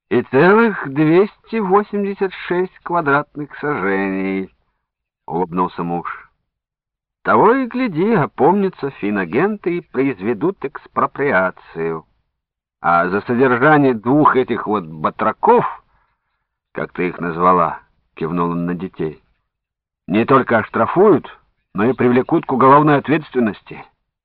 И целых 286 квадратных сажений, — улыбнулся муж. Того и гляди, опомнятся финагенты и произведут экспроприацию. А за содержание двух этих вот батраков, как ты их назвала, — кивнул он на детей, — не только оштрафуют, но и привлекут к уголовной ответственности.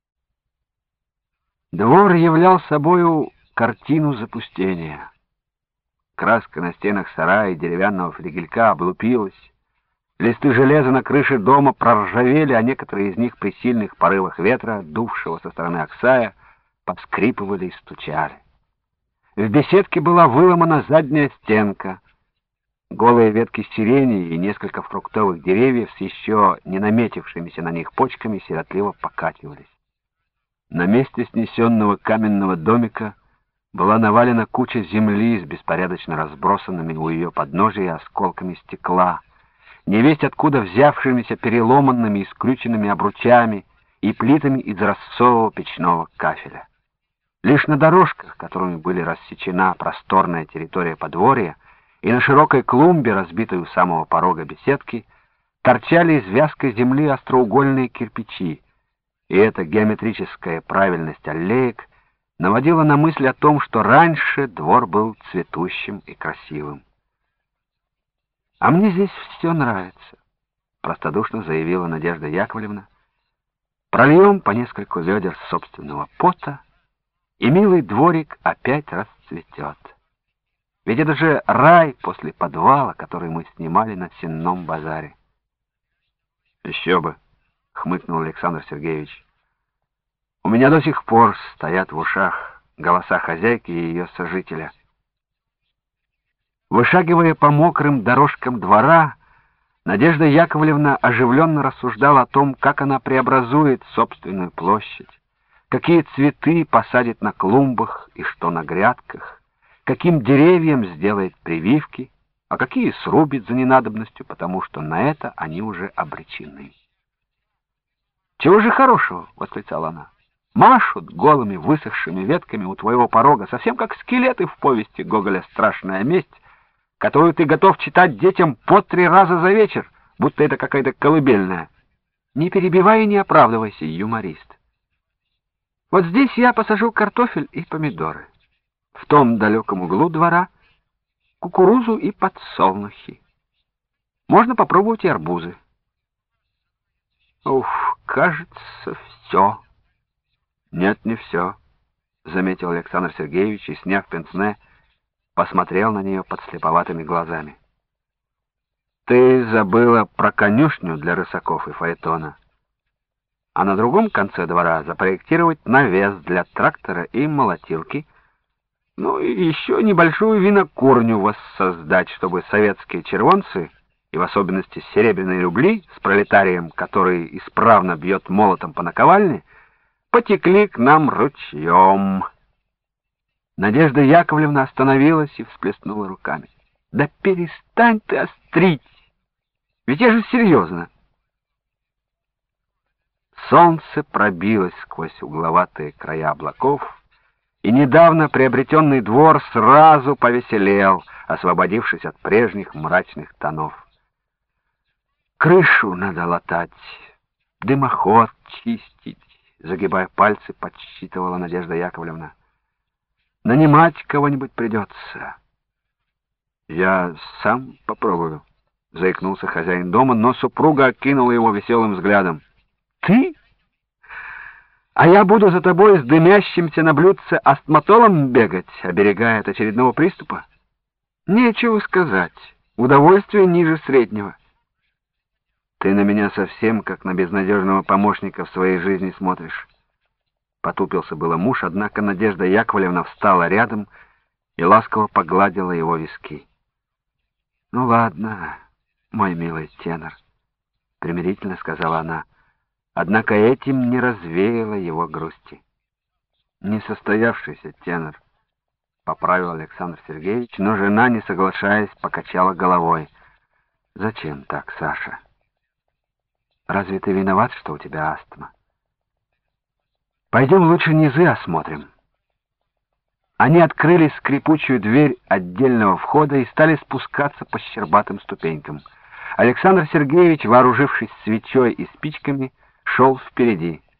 Двор являл собою картину запустения. Краска на стенах сарая и деревянного флигелька облупилась, листы железа на крыше дома проржавели, а некоторые из них при сильных порывах ветра, дувшего со стороны Аксая, поскрипывали и стучали. В беседке была выломана задняя стенка. Голые ветки сирени и несколько фруктовых деревьев с еще не наметившимися на них почками сиротливо покачивались. На месте снесенного каменного домика была навалена куча земли с беспорядочно разбросанными у ее подножия осколками стекла, невесть откуда взявшимися переломанными и скрюченными обручами и плитами из рассового печного кафеля. Лишь на дорожках, которыми были рассечена просторная территория подворья, и на широкой клумбе, разбитой у самого порога беседки, торчали из вязкой земли остроугольные кирпичи, и эта геометрическая правильность аллеек наводила на мысль о том, что раньше двор был цветущим и красивым. «А мне здесь все нравится», — простодушно заявила Надежда Яковлевна. «Прольем по нескольку ведер собственного пота, и милый дворик опять расцветет. Ведь это же рай после подвала, который мы снимали на Сенном базаре». «Еще бы», — хмыкнул Александр Сергеевич. «У меня до сих пор стоят в ушах голоса хозяйки и ее сожителя». Вышагивая по мокрым дорожкам двора, Надежда Яковлевна оживленно рассуждала о том, как она преобразует собственную площадь, какие цветы посадит на клумбах и что на грядках, каким деревьям сделает прививки, а какие срубит за ненадобностью, потому что на это они уже обречены. «Чего же хорошего?» — восклицала она. «Машут голыми высохшими ветками у твоего порога, совсем как скелеты в повести Гоголя «Страшная месть», которую ты готов читать детям по 3 раза за вечер, будто это какая-то колыбельная. Не перебивай и не оправдывайся, юморист. Вот здесь я посажу картофель и помидоры. В том далеком углу двора кукурузу и подсолнухи. Можно попробовать и арбузы. Уф, кажется, все». «Нет, не все», — заметил Александр Сергеевич и, сняв пенсне, посмотрел на нее подслеповатыми глазами. «Ты забыла про конюшню для рысаков и фаэтона, а на другом конце двора запроектировать навес для трактора и молотилки, ну и еще небольшую винокурню воссоздать, чтобы советские червонцы, и в особенности серебряные рубли с пролетарием, который исправно бьет молотом по наковальне, потекли к нам ручьем». Надежда Яковлевна остановилась и всплеснула руками. «Да перестань ты острить! Ведь я же серьезно!» Солнце пробилось сквозь угловатые края облаков, и недавно приобретенный двор сразу повеселел, освободившись от прежних мрачных тонов. «Крышу надо латать, дымоход чистить», — загибая пальцы, подсчитывала Надежда Яковлевна. «Нанимать кого-нибудь придется». «Я сам попробую», — заикнулся хозяин дома, но супруга окинула его веселым взглядом. «Ты? А я буду за тобой с дымящимся на блюдце астматолом бегать, оберегая от очередного приступа? Нечего сказать, удовольствие ниже среднего». «Ты на меня совсем как на безнадежного помощника в своей жизни смотришь». Потупился было муж, однако Надежда Яковлевна встала рядом и ласково погладила его виски. «Ну ладно, мой милый тенор», — примирительно сказала она, однако этим не развеяла его грусти. «Несостоявшийся тенор», — поправил Александр Сергеевич, но жена, не соглашаясь, покачала головой. «Зачем так, Саша? Разве ты виноват, что у тебя астма? Пойдем лучше низы осмотрим». Они открыли скрипучую дверь отдельного входа и стали спускаться по щербатым ступенькам. Александр Сергеевич, вооружившись свечой и спичками, шел впереди.